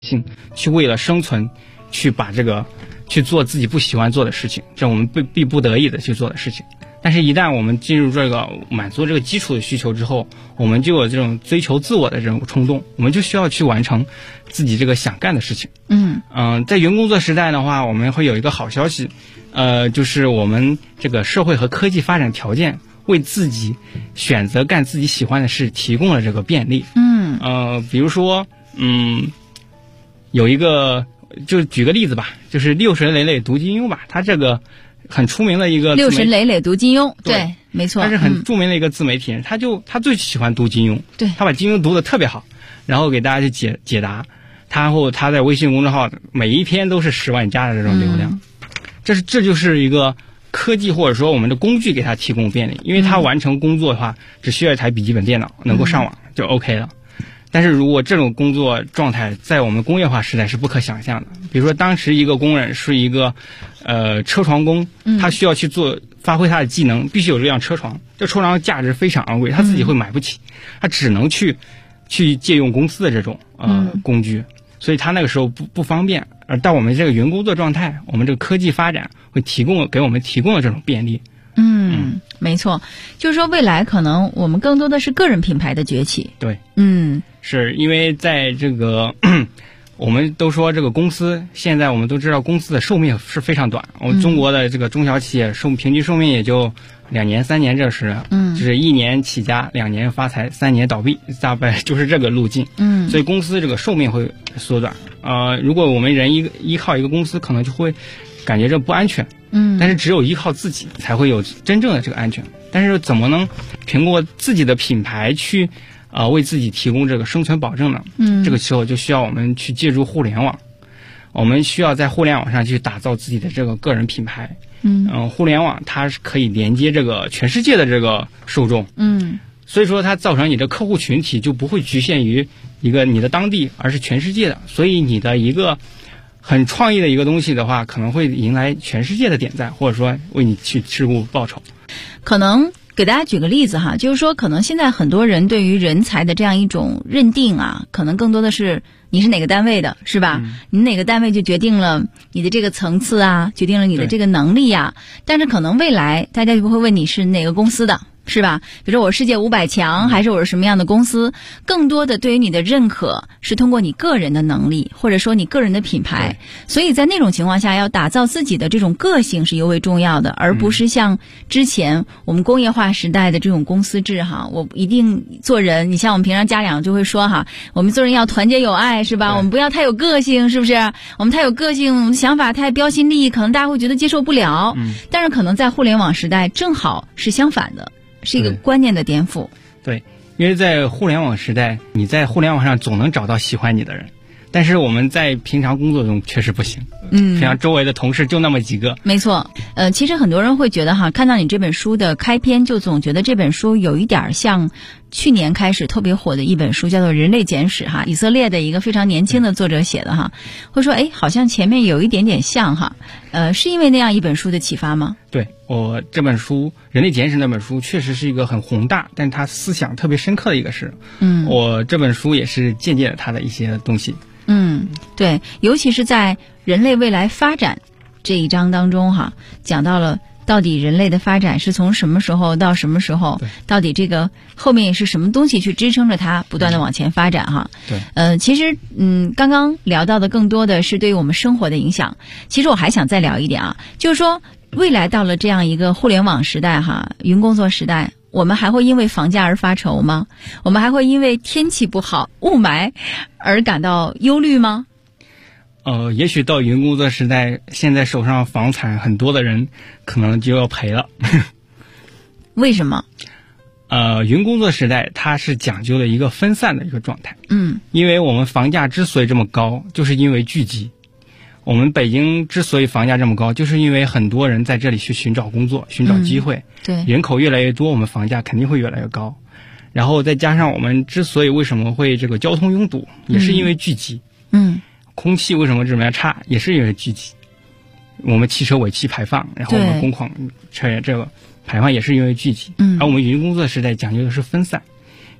性去为了生存，去把这个去做自己不喜欢做的事情，这我们逼不得已的去做的事情。但是，一旦我们进入这个满足这个基础的需求之后，我们就有这种追求自我的这种冲动，我们就需要去完成自己这个想干的事情。在云工作时代的话，我们会有一个好消息，就是我们这个社会和科技发展条件为自己选择干自己喜欢的事提供了这个便利。比如说，有一个，就举个例子吧，就是六神磊磊读金庸吧，他这个很出名的一个六神磊磊读金庸，对，没错， 他是很著名的一个自媒体人，他最喜欢读金庸， 对， 他把金庸读得特别好，然后给大家去解答，他在微信公众号每一篇都是10万加的这种流量，这就是一个科技或者说我们的工具给他提供便利，因为他完成工作的话，只需要一台笔记本电脑能够上网就 OK 了。但是如果这种工作状态在我们工业化时代是不可想象的，比如说当时一个工人是一个车床工，他需要去发挥他的技能，必须有这辆车床，这车床价值非常昂贵，他自己会买不起，他只能去借用公司的这种工具，所以他那个时候不方便。而到我们这个云工作状态，我们这个科技发展会给我们提供了这种便利。 没错，就是说未来可能我们更多的是个人品牌的崛起。 对，是因为在这个我们都说这个公司，现在我们都知道公司的寿命是非常短，我们中国的这个中小企业平均寿命也就2年3年，这是就是1年起家，2年发财，3年倒闭，大概就是这个路径。所以公司这个寿命会缩短。如果我们人依靠一个公司，可能就会感觉这不安全。但是只有依靠自己才会有真正的这个安全。但是怎么能凭过自己的品牌去为自己提供这个生存保证呢？这个时候就需要我们去借助互联网，我们需要在互联网上去打造自己的这个个人品牌。互联网它是可以连接这个全世界的这个受众。所以说它造成你的客户群体就不会局限于一个你的当地，而是全世界的。所以你的一个很创意的一个东西的话，可能会迎来全世界的点赞，或者说为你去事物报酬。 可能给大家举个例子哈，就是说可能现在很多人对于人才的这样一种认定啊，可能更多的是你是哪个单位的，是吧？你哪个单位就决定了你的这个层次啊，决定了你的这个能力啊。但是可能未来大家就不会问你是哪个公司的，是吧？比如说我世界500强，还是我是什么样的公司，更多的对于你的认可是通过你个人的能力，或者说你个人的品牌。所以在那种情况下，要打造自己的这种个性是尤为重要的，而不是像之前我们工业化时代的这种公司制哈。我一定做人，你像我们平常家长就会说哈，我们做人要团结友爱，是吧？我们不要太有个性，是不是？我们太有个性，我们想法太标新立异，可能大家会觉得接受不了。但是可能在互联网时代正好是相反的，是一个观念的颠覆。 对，因为在互联网时代，你在互联网上总能找到喜欢你的人，但是我们在平常工作中确实不行。平常周围的同事就那么几个。 没错。其实很多人会觉得哈，看到你这本书的开篇，就总觉得这本书有一点像去年开始特别火的一本书，叫做《人类简史》哈，以色列的一个非常年轻的作者写的哈，会说好像前面有一点点像哈。是因为那样一本书的启发吗？ 对，我这本书《人类简史》那本书确实是一个很宏大，但是它思想特别深刻的一个事。我这本书也是借鉴了它的一些东西。 对，尤其是在人类未来发展这一章当中哈，讲到了到底人类的发展是从什么时候到什么时候，到底这个后面是什么东西去支撑着它不断的往前发展哈。其实刚刚聊到的更多的是对于我们生活的影响。其实我还想再聊一点啊，就是说未来到了这样一个互联网时代哈，云工作时代，我们还会因为房价而发愁吗？我们还会因为天气不好、雾霾而感到忧虑吗？ 也许到云工作时代，现在手上房产很多的人可能就要赔了。 为什么？ 云工作时代它是讲究了一个分散的一个状态。因为我们房价之所以这么高，就是因为聚集。我们北京之所以房价这么高，就是因为很多人在这里去寻找工作、寻找机会。 对， 人口越来越多，我们房价肯定会越来越高。然后再加上我们之所以为什么会这个交通拥堵，也是因为聚集。空气为什么这么差，也是因为聚集。我们汽车尾气排放，然后我们工矿车这个排放也是因为聚集。而我们云工作时代讲究的是分散，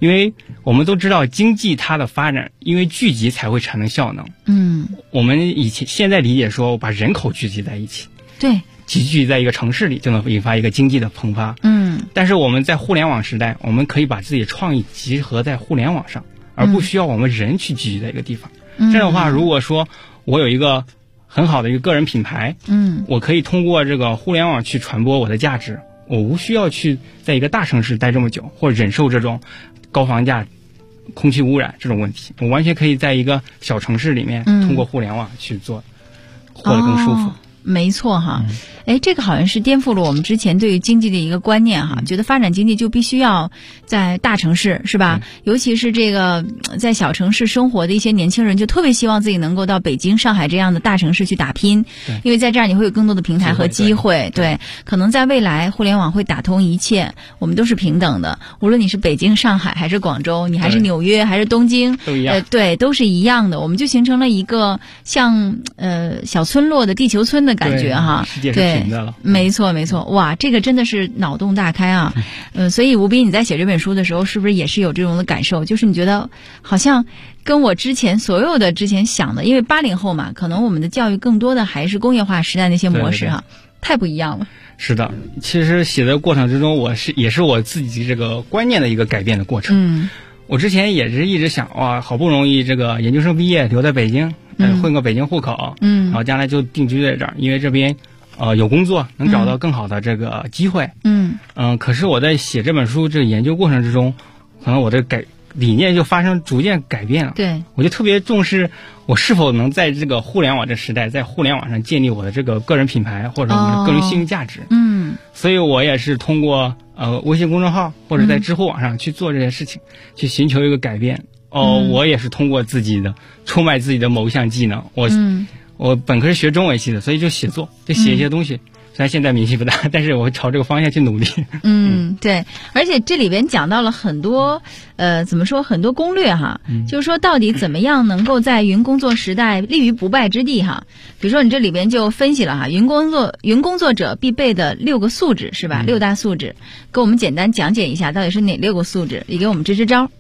因为我们都知道经济它的发展，因为聚集才会产生效能。我们现在理解说把人口聚集在一起， 对， 聚集在一个城市里就能引发一个经济的膨发。但是我们在互联网时代，我们可以把自己的创意集合在互联网上，而不需要我们人去聚集在一个地方。这样的话，如果说我有一个很好的一个个人品牌，我可以通过这个互联网去传播我的价值，我无需要去在一个大城市待这么久，或忍受这种高房价、空气污染这种问题，我完全可以在一个小城市里面通过互联网去做，活得更舒服。 没错哈，这个好像是颠覆了我们之前对于经济的一个观念哈，觉得发展经济就必须要在大城市，是吧？尤其是这个在小城市生活的一些年轻人，就特别希望自己能够到北京、上海这样的大城市去打拼，因为在这儿你会有更多的平台和机会。对，可能在未来互联网会打通一切，我们都是平等的，无论你是北京、上海还是广州，你还是纽约还是东京， 都一样。 对，都是一样的。我们就形成了一个像小村落的地球村的感觉哈， 世界是平的了。 没错没错，哇，这个真的是脑洞大开啊！所以吴斌，你在写这本书的时候，是不是也是有这种的感受？就是你觉得好像跟我之前想的，因为80后嘛，可能我们的教育更多的还是工业化时代那些模式哈，太不一样了。 是的，其实写的过程之中，也是我自己这个观念的一个改变的过程。我之前也是一直想，哇，好不容易这个研究生毕业留在北京，混个北京户口，然后将来就定居在这儿，因为这边有工作，能找到更好的这个机会。可是我在写这本书这个研究过程之中，可能我的理念就发生逐渐改变了。 对， 我就特别重视我是否能在这个互联网这时代，在互联网上建立我的这个个人品牌或者我们的个人信息价值。所以我也是通过微信公众号或者在知乎网上去做这些事情，去寻求一个改变。我也是通过出卖自己的某一项技能。我本科是学中文系的，所以就写作，就写一些东西。虽然现在名气不大，但是我会朝这个方向去努力。 对，而且这里边讲到了很多怎么说，很多攻略哈，就是说到底怎么样能够在云工作时代立于不败之地哈。比如说你这里边就分析了哈，云工作者必备的6个素质是吧？6大素质，给我们简单讲解一下到底是哪6个素质，也给我们支支招。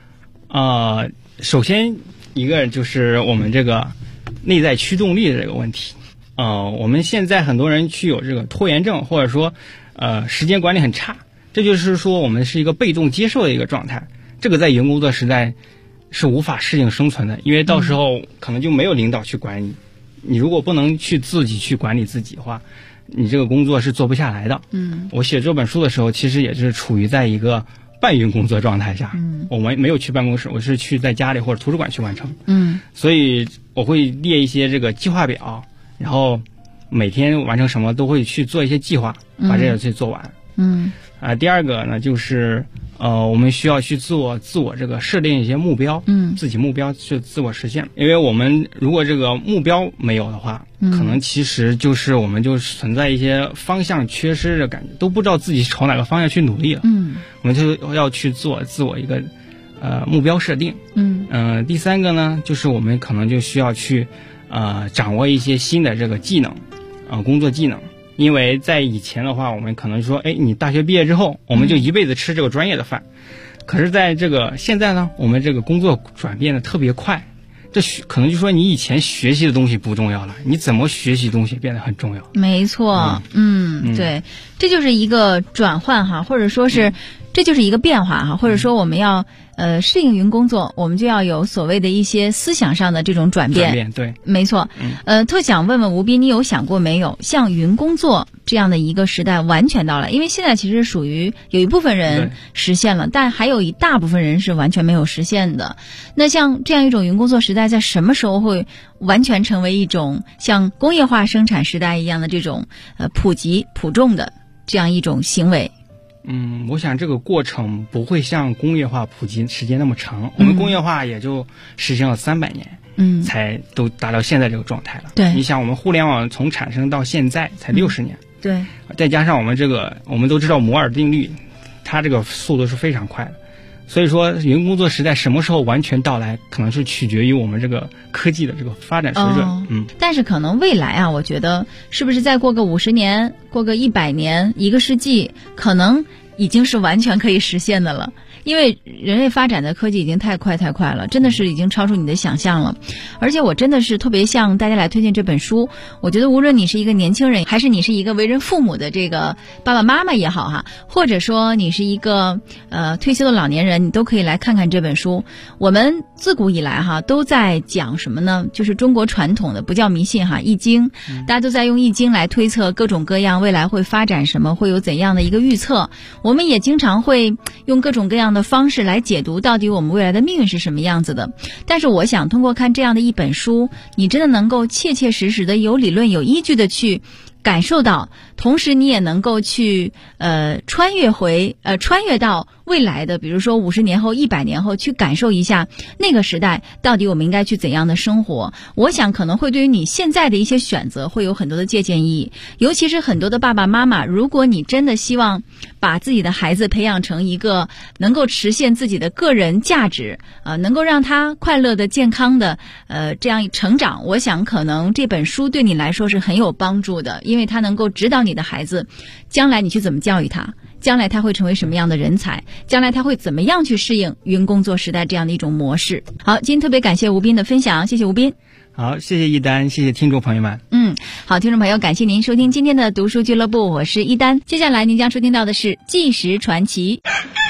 首先一个就是我们这个内在驱动力的这个问题。我们现在很多人有这个拖延症，或者说时间管理很差，这就是说我们是一个被动接受的一个状态。这个在云工作时代是无法适应生存的，因为到时候可能就没有领导去管你。你如果不能自己去管理自己的话，你这个工作是做不下来的。我写这本书的时候，其实也是处于在一个半云工作状态下。我们没有去办公室，我是去在家里或者图书馆去完成。所以我会列一些这个计划表，然后每天完成什么都会去做一些计划，把这个去做完。第二个呢，就是我们需要去自我这个设定一些目标，自己目标去自我实现。因为我们如果这个目标没有的话，可能其实就是我们就存在一些方向缺失的感觉，都不知道自己朝哪个方向去努力了。我们就要去做自我一个目标设定。第三个呢，就是我们可能就需要去掌握一些新的这个技能，工作技能。因为在以前的话，我们可能说，你大学毕业之后，我们就一辈子吃这个专业的饭。可是在这个现在呢，我们这个工作转变的特别快，这可能就说你以前学习的东西不重要了，你怎么学习东西变得很重要。 没错，对，这就是一个转换哈，或者说是这就是一个变化哈，或者说我们要适应云工作，我们就要有所谓的一些思想上的这种转变。 对， 没错。特想问问吴斌，你有想过没有，像云工作这样的一个时代完全到来？因为现在其实属于有一部分人实现了，但还有一大部分人是完全没有实现的。那像这样一种云工作时代，在什么时候会完全成为一种像工业化生产时代一样的这种普及普重的这样一种行为？ 我想这个过程不会像工业化普及时间那么长。我们工业化也就实行了300年，才都达到现在这个状态了。 对， 你想我们互联网从产生到现在才60年。 对， 再加上我们都知道摩尔定律，它这个速度是非常快的。所以说云工作时代什么时候完全到来，可能是取决于我们这个科技的这个发展水准。 但是可能未来啊，我觉得是不是再过个50年，过个100年，1个世纪，可能已经是完全可以实现的了。 因为人类发展的科技已经太快了，真的是已经超出你的想象了。而且我真的是特别向大家来推荐这本书，我觉得无论你是一个年轻人，还是你是一个为人父母的这个爸爸妈妈也好哈，或者说你是一个退休的老年人，你都可以来看看这本书。我们自古以来哈都在讲什么呢？就是中国传统的不叫迷信哈，易经，大家都在用易经来推测各种各样未来会发展什么，会有怎样的一个预测。我们也经常会用各种各样的方式来解读到底我们未来的命运是什么样子的。但是我想通过看这样的一本书，你真的能够切切实实的有理论有依据的去感受到，同时你也能够去穿越到未来的，比如说50年后100年后，去感受一下那个时代到底我们应该去怎样的生活。我想可能会对于你现在的一些选择会有很多的借鉴意义，尤其是很多的爸爸妈妈，如果你真的希望把自己的孩子培养成一个能够实现自己的个人价值能够让他快乐的健康的这样成长，我想可能这本书对你来说是很有帮助的，因为它能够指导你的孩子将来你去怎么教育他，将来他会成为什么样的人才，将来他会怎么样去适应云工作时代这样的一种模式。好，今天特别感谢吴斌的分享，谢谢吴斌。 好，谢谢一丹，谢谢听众朋友们。 好，听众朋友，感谢您收听今天的读书俱乐部，我是一丹。接下来您将收听到的是纪实传奇。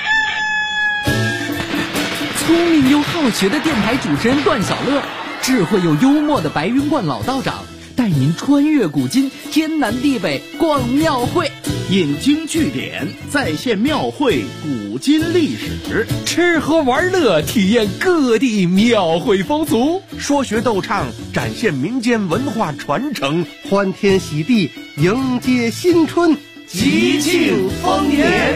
聪明又好学的电台主持人段小乐，智慧又幽默的白云观老道长，带您穿越古今，天南地北逛庙会， 引经据典，再现庙会古今历史， 吃喝玩乐，体验各地庙会风俗， 说学逗唱，展现民间文化传承， 欢天喜地，迎接新春， 吉庆丰年。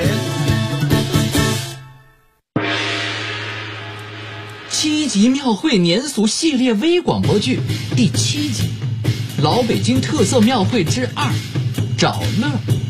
7集庙会年俗系列微广播剧第7集，老北京特色庙会之2，找乐。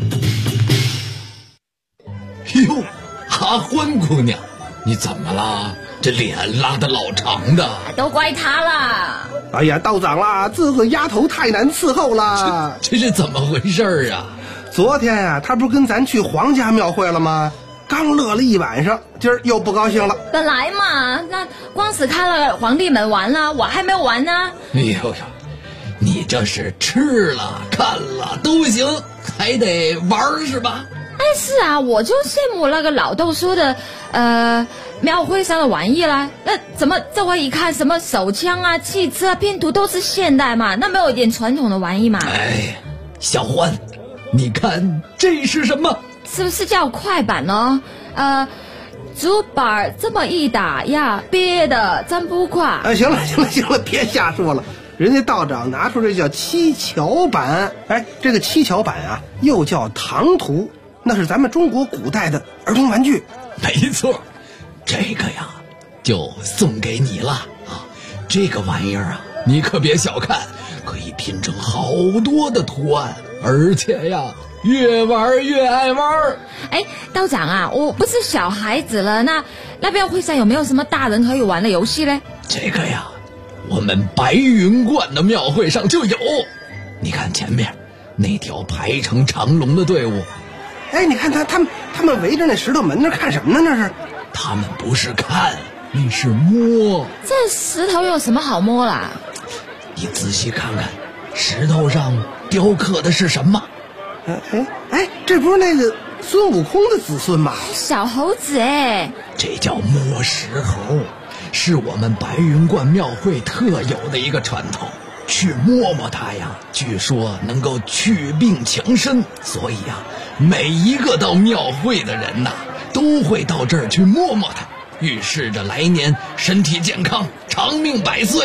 哟，阿欢姑娘，你怎么了？这脸拉得老长的。 都怪他了。 哎呀，道长啦，这个丫头太难伺候了。 这是怎么回事啊？ 昨天呀，她不是跟咱去皇家庙会了吗？刚乐了一晚上，今儿又不高兴了。 本来嘛，那光是开了皇帝门完了，我还没有完呢。 哎呦呦，你这是吃了看了都行，还得玩是吧？ 哎，是啊，我就羡慕那个老豆说的庙会上的玩意啦。那怎么这回一看，什么手枪啊、汽车啊、拼图都是现代嘛，那没有一点传统的玩意嘛？ 哎，小欢，你看这是什么？ 是不是叫快板呢？竹板这么一打呀，憋得真不快。 行了，别瞎说了。人家道长拿出这叫七巧板，这个七巧板啊，又叫唐图，那是咱们中国古代的儿童玩具。 没错，这个呀，就送给你了啊！这个玩意儿啊，你可别小看，可以拼成好多的图案，而且呀，越玩越爱玩。 哎，道长啊，我不是小孩子了，那庙会上有没有什么大人可以玩的游戏嘞？ 这个呀，我们白云观的庙会上就有。你看前面那条排成长龙的队伍， 哎，你看他们围着那石头门那看什么呢？那是？ 他们不是看，那是摸。 这石头有什么好摸啦？ 你仔细看看，石头上雕刻的是什么？ 这不是那个孙悟空的子孙吗？ 小猴子哎， 这叫摸石猴，是我们白云观庙会特有的一个传统。去摸摸它呀，据说能够祛病强身，所以呀，每一个到庙会的人呐，都会到这儿去摸摸它，预示着来年身体健康，长命百岁。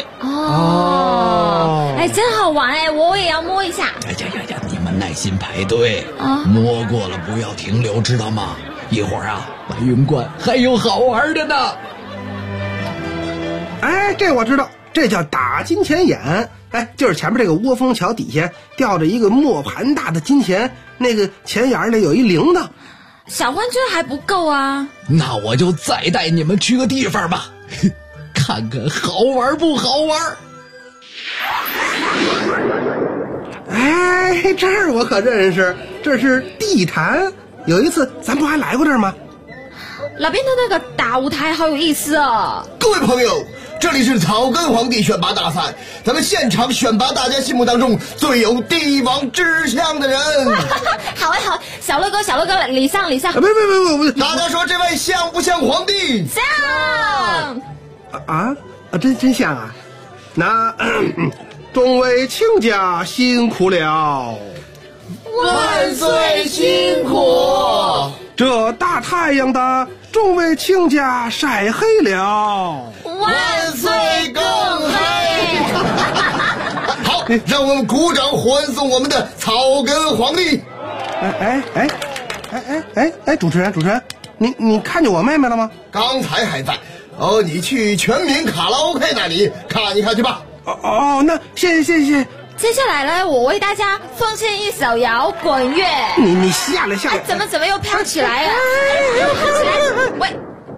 哎，真好玩哎，我也要摸一下。 哎呀，你们耐心排队摸过了不要停留，知道吗？一会儿啊，白云观还有好玩的呢。 哎，这我知道，这叫打金钱眼。就是前面这个窝蜂桥底下吊着一个磨盘大的金钱，那个钱眼里有一铃铛。 小欢觉得还不够啊， 那我就再带你们去个地方吧，看看好玩不好玩。 哎，这儿我可认识，这是地坛，有一次咱不还来过这儿吗？ 那边的那个大舞台好有意思哦。 各位朋友，这里是草根皇帝选拔大赛，咱们现场选拔大家心目当中最有帝王之相的人。 好啊好，小乐哥，礼上。 别， 大家说这位像不像皇帝？ 像真像啊！那众位亲家辛苦了， 万岁辛苦！ 这大太阳的众位亲家晒黑了， 万岁更黑！好，让我们鼓掌欢送我们的草根皇帝。 主持人，你看见我妹妹了吗？ 刚才还在。你去全民卡拉 OK 那里看一看去吧。 那谢谢。 接下来呢，我为大家奉献一首摇滚乐。 你下来。 怎么又飘起来了？喂！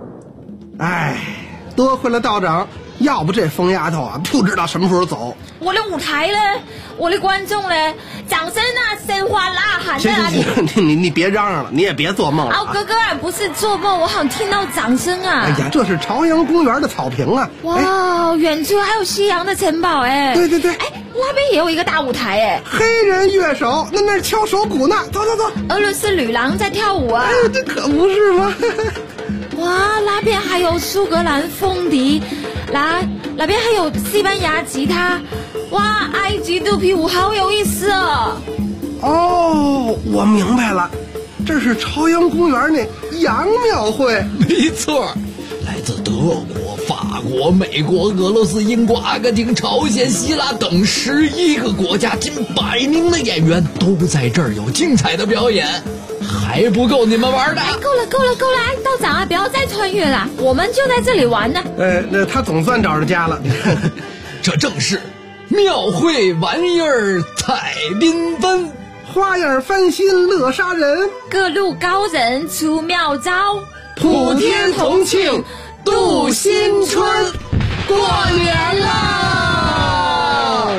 多亏了道长，要不这疯丫头啊，不知道什么时候走。 我的舞台呢？我的观众呢？掌声啊，鲜花呐喊在哪里？ 你别嚷嚷了，你也别做梦了。 哥哥不是做梦，我好像听到掌声啊！ 哎呀，这是朝阳公园的草坪啊！ 哇，远处还有西洋的城堡哎！ 对， 那边也有一个大舞台哎！ 黑人乐手那是敲手鼓呢，走。 俄罗斯女郎在跳舞啊！ 这可不是吗？ 哇，那边还有苏格兰风笛，那边还有西班牙吉他，哇，埃及肚皮舞好有意思哦！ 我明白了，这是朝阳公园那洋庙会。 没错，来自德国、法国、美国、俄罗斯、英国、阿根廷、朝鲜、希腊等11个国家近100名的演员都在这儿有精彩的表演。还不够你们玩的？ 够了！道长啊，不要再穿越了，我们就在这里玩呢。 那他总算找着家了。 这正是庙会玩意儿彩缤纷， 花样翻新乐杀人， 各路高人出妙招， 普天同庆度新春，过年啦！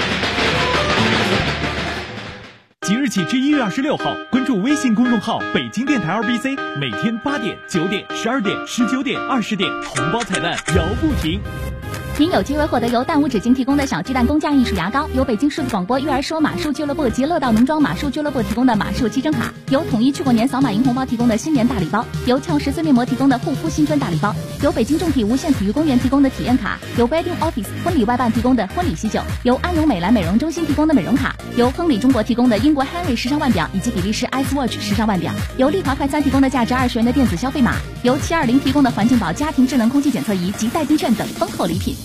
即日起至1月26号，关注微信公众号北京电台2BC， 每天8点、9点、12点、19点、20点，红包彩蛋摇不停。 您有机会获得由蛋屋纸巾提供的小巨蛋工匠艺术牙膏，由北京数字广播育儿说马术俱乐部及乐道农庄马术俱乐部提供的马术7张卡，由统一去过年扫码赢红包提供的新年大礼包，由俏10岁面膜提供的护肤新春大礼包，由北京重体无限体育公园提供的体验卡，由 Wedding Office 婚礼外办提供的婚礼喜酒，由安永美兰美容中心提供的美容卡，由亨利中国提供的英国 Henry 时尚腕表以及比利时 Icewatch 时尚腕表，由丽华快餐提供的价值20元的电子消费码，由720提供的环境宝家庭智能空气检测仪及代金券等丰厚礼品。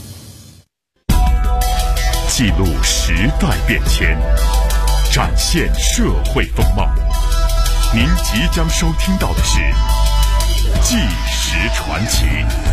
记录时代变迁，展现社会风貌。您即将收听到的是《纪实传奇》。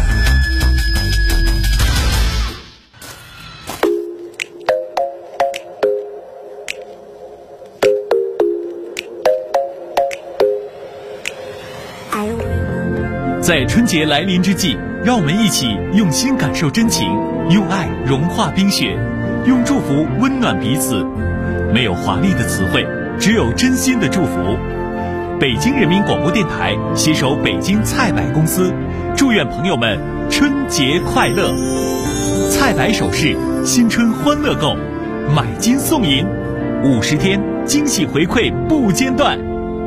在春节来临之际，让我们一起用心感受真情，用爱融化冰雪，用祝福温暖彼此。没有华丽的词汇，只有真心的祝福。北京人民广播电台携手北京菜百公司，祝愿朋友们春节快乐。菜百首饰，新春欢乐购，买金送银，50天惊喜回馈不间断。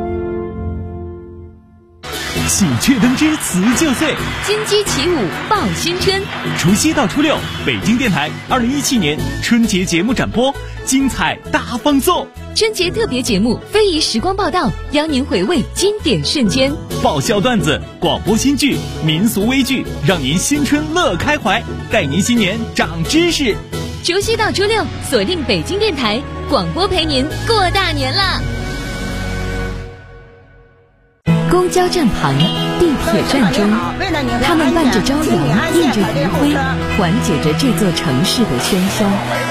喜鹊登枝辞旧岁， 金鸡起舞报新春。 除夕到初六，北京电台2017年春节节目展播，精彩大放送。 春节特别节目非遗时光报道，邀您回味经典瞬间。 爆笑段子、广播新剧、民俗微剧，让您新春乐开怀，带您新年长知识。 除夕到初六，锁定北京电台广播，陪您过大年啦。公交站旁，地铁站中，他们伴着朝阳，映着余晖，缓解着这座城市的喧嚣。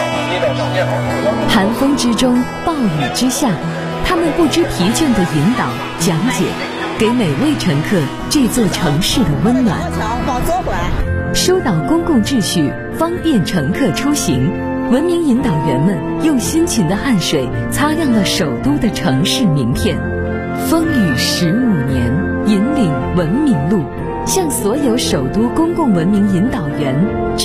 寒风之中，暴雨之下，他们不知疲倦地引导、讲解，给每位乘客这座城市的温暖。疏导公共秩序，方便乘客出行，文明引导员们用辛勤的汗水擦亮了首都的城市名片。风雨15年，引领文明路， 向所有首都公共文明引导员